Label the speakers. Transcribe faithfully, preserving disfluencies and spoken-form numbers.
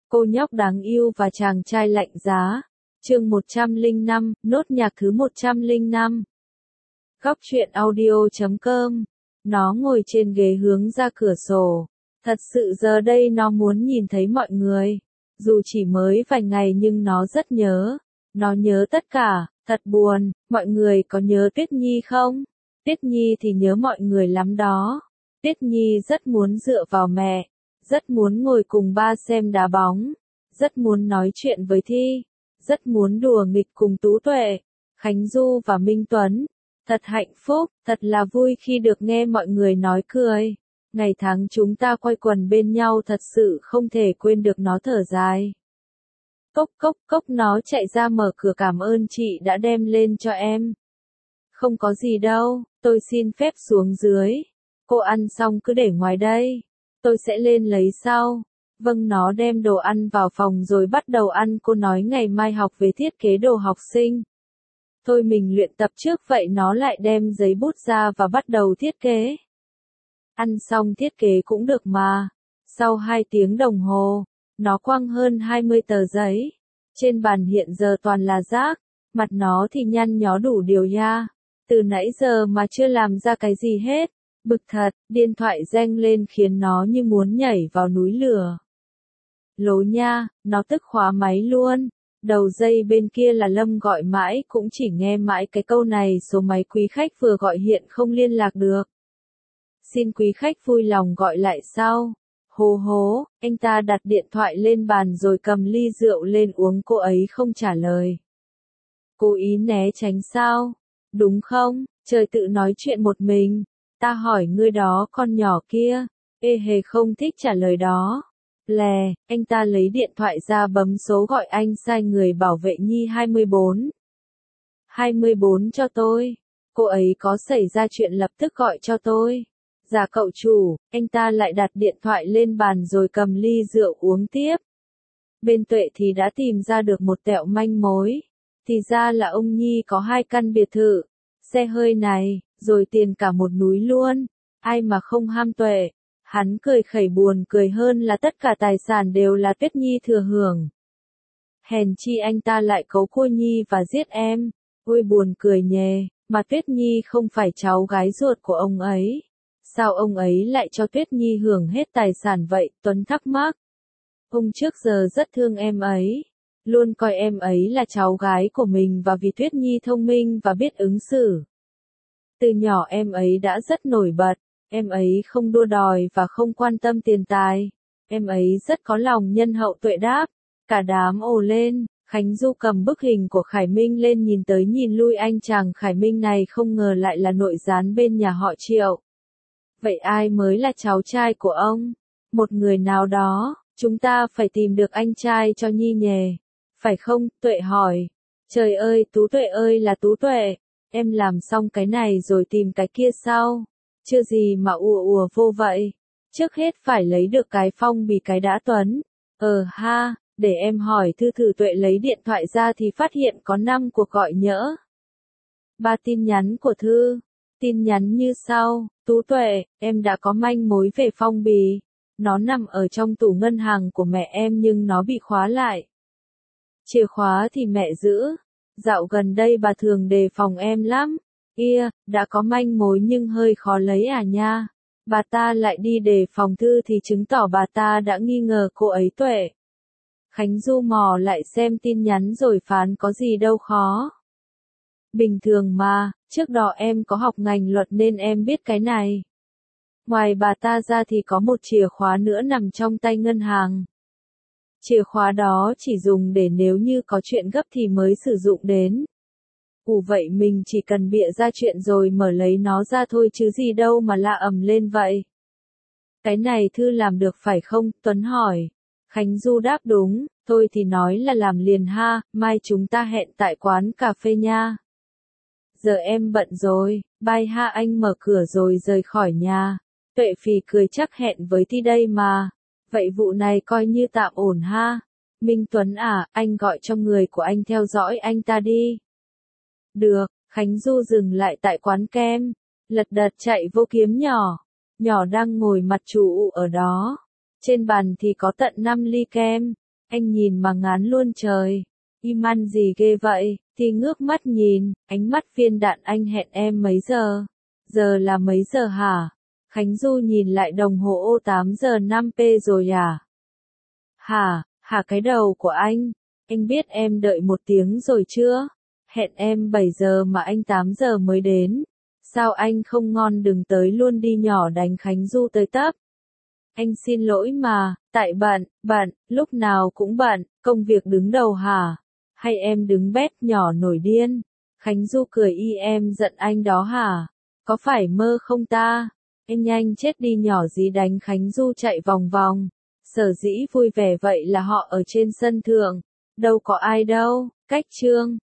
Speaker 1: Cô nhóc đáng yêu và chàng trai lạnh giá. Chương một trăm lẻ năm, nốt nhạc thứ một trăm lẻ năm. Góc truyện audio chấm com. Nó ngồi trên ghế hướng ra cửa sổ. Thật sự giờ đây nó muốn nhìn thấy mọi người. Dù chỉ mới vài ngày nhưng nó rất nhớ. Nó nhớ tất cả, thật buồn. Mọi người có nhớ Tuyết Nhi không? Tuyết Nhi thì nhớ mọi người lắm đó. Tuyết Nhi rất muốn dựa vào mẹ. Rất muốn ngồi cùng ba xem đá bóng. Rất muốn nói chuyện với Thi. Rất muốn đùa nghịch cùng Tú Tuệ, Khánh Du và Minh Tuấn. Thật hạnh phúc, thật là vui khi được nghe mọi người nói cười. Ngày tháng chúng ta quây quần bên nhau thật sự không thể quên được, nó thở dài. Cốc cốc cốc, nó chạy ra mở cửa. Cảm ơn chị đã đem lên cho em. Không có gì đâu, tôi xin phép xuống dưới. Cô ăn xong cứ để ngoài đây. Tôi sẽ lên lấy sau. Vâng, nó đem đồ ăn vào phòng rồi bắt đầu ăn. Cô nói ngày mai học về thiết kế đồ học sinh. Thôi mình luyện tập trước, vậy nó lại đem giấy bút ra và bắt đầu thiết kế. Ăn xong thiết kế cũng được mà. Sau hai tiếng đồng hồ, nó quăng hơn hai mươi tờ giấy. Trên bàn hiện giờ toàn là rác. Mặt nó thì nhăn nhó đủ điều ya. Từ nãy giờ mà chưa làm ra cái gì hết. Bực thật, điện thoại reng lên khiến nó như muốn nhảy vào núi lửa. Lố nha, nó tức khóa máy luôn. Đầu dây bên kia là Lâm gọi mãi cũng chỉ nghe mãi cái câu này. Số máy quý khách vừa gọi hiện không liên lạc được. Xin quý khách vui lòng gọi lại sau. Hô hố, anh ta đặt điện thoại lên bàn rồi cầm ly rượu lên uống. Cô ấy không trả lời. Cố ý né tránh sao? Đúng không? Trời tự nói chuyện một mình. Ta hỏi ngươi đó, con nhỏ kia. Ê hề không thích trả lời đó. Lè, anh ta lấy điện thoại ra bấm số gọi. Anh sai người bảo vệ Nhi hai mươi bốn. hai mươi bốn cho tôi. Cô ấy có xảy ra chuyện lập tức gọi cho tôi. Dạ cậu chủ. Anh ta lại đặt điện thoại lên bàn rồi cầm ly rượu uống tiếp. Bên Tuệ thì đã tìm ra được một tẹo manh mối. Thì ra là ông Nhi có hai căn biệt thự, xe hơi này, rồi tiền cả một núi luôn. Ai mà không ham Tuệ. Hắn cười khẩy, buồn cười hơn là tất cả tài sản đều là Tuyết Nhi thừa hưởng. Hèn chi anh ta lại cấu cô Nhi và giết em. Ôi buồn cười nhề, mà Tuyết Nhi không phải cháu gái ruột của ông ấy. Sao ông ấy lại cho Tuyết Nhi hưởng hết tài sản vậy? Tuấn thắc mắc. Ông trước giờ rất thương em ấy. Luôn coi em ấy là cháu gái của mình, và vì Tuyết Nhi thông minh và biết ứng xử. Từ nhỏ em ấy đã rất nổi bật. Em ấy không đua đòi và không quan tâm tiền tài. Em ấy rất có lòng nhân hậu. Tuệ đáp. Cả đám ồ lên. Khánh Du cầm bức hình của Khải Minh lên nhìn tới nhìn lui. Anh chàng Khải Minh này không ngờ lại là nội gián bên nhà họ Triệu. Vậy ai mới là cháu trai của ông? Một người nào đó. Chúng ta phải tìm được anh trai cho Nhi nhề. Phải không? Tuệ hỏi. Trời ơi, Tú Tuệ ơi là Tú Tuệ. Em làm xong cái này rồi tìm cái kia sau. Chưa gì mà ùa ùa vô vậy. Trước hết phải lấy được cái phong bì cái đã Tuấn. Ờ ha, để em hỏi Thư thử. Tuệ lấy điện thoại ra thì phát hiện có năm cuộc gọi nhỡ. Ba tin nhắn của Thư. Tin nhắn như sau. Tú Tuệ, em đã có manh mối về phong bì. Nó nằm ở trong tủ ngân hàng của mẹ em nhưng nó bị khóa lại. Chìa khóa thì mẹ giữ. Dạo gần đây bà thường đề phòng em lắm. Ia, đã có manh mối nhưng hơi khó lấy à nha. Bà ta lại đi đề phòng Thư thì chứng tỏ bà ta đã nghi ngờ cô ấy. Tuệ. Khánh Du mò lại xem tin nhắn rồi phán có gì đâu khó. Bình thường mà, trước đó em có học ngành luật nên em biết cái này. Ngoài bà ta ra thì có một chìa khóa nữa nằm trong tay ngân hàng. Chìa khóa đó chỉ dùng để nếu như có chuyện gấp thì mới sử dụng đến. Ủa vậy mình chỉ cần bịa ra chuyện rồi mở lấy nó ra thôi chứ gì đâu mà la ầm lên vậy. Cái này Thư làm được phải không? Tuấn hỏi. Khánh Du đáp đúng, thôi thì nói là làm liền ha, mai chúng ta hẹn tại quán cà phê nha. Giờ em bận rồi, bye ha. Anh mở cửa rồi rời khỏi nhà. Tuệ phì cười, chắc hẹn với Thi đây mà. Vậy vụ này coi như tạm ổn ha. Minh Tuấn à, anh gọi cho người của anh theo dõi anh ta đi. Được. Khánh Du dừng lại tại quán kem. Lật đật chạy vô kiếm nhỏ. Nhỏ đang ngồi mặt chủ ở đó. Trên bàn thì có tận năm ly kem. Anh nhìn mà ngán luôn trời. Im ăn gì ghê vậy, thì ngước mắt nhìn, ánh mắt viên đạn anh hẹn em mấy giờ? Giờ là mấy giờ hả? Khánh Du nhìn lại đồng hồ ô tám giờ năm p rồi à? Hả, hả cái đầu của anh? Anh biết em đợi một tiếng rồi chưa? Hẹn em bảy giờ mà anh tám giờ mới đến. Sao anh không ngon đừng tới luôn đi nhỏ đánh Khánh Du tới tấp. Anh xin lỗi mà, tại bận, bận, lúc nào cũng bận, công việc đứng đầu hả? Hay em đứng bét nhỏ nổi điên? Khánh Du cười y em giận anh đó hả? Có phải mơ không ta? Anh nhanh chết đi nhỏ gì đánh Khánh Du chạy vòng vòng. Sở dĩ vui vẻ vậy là họ ở trên sân thượng. Đâu có ai đâu, cách chương.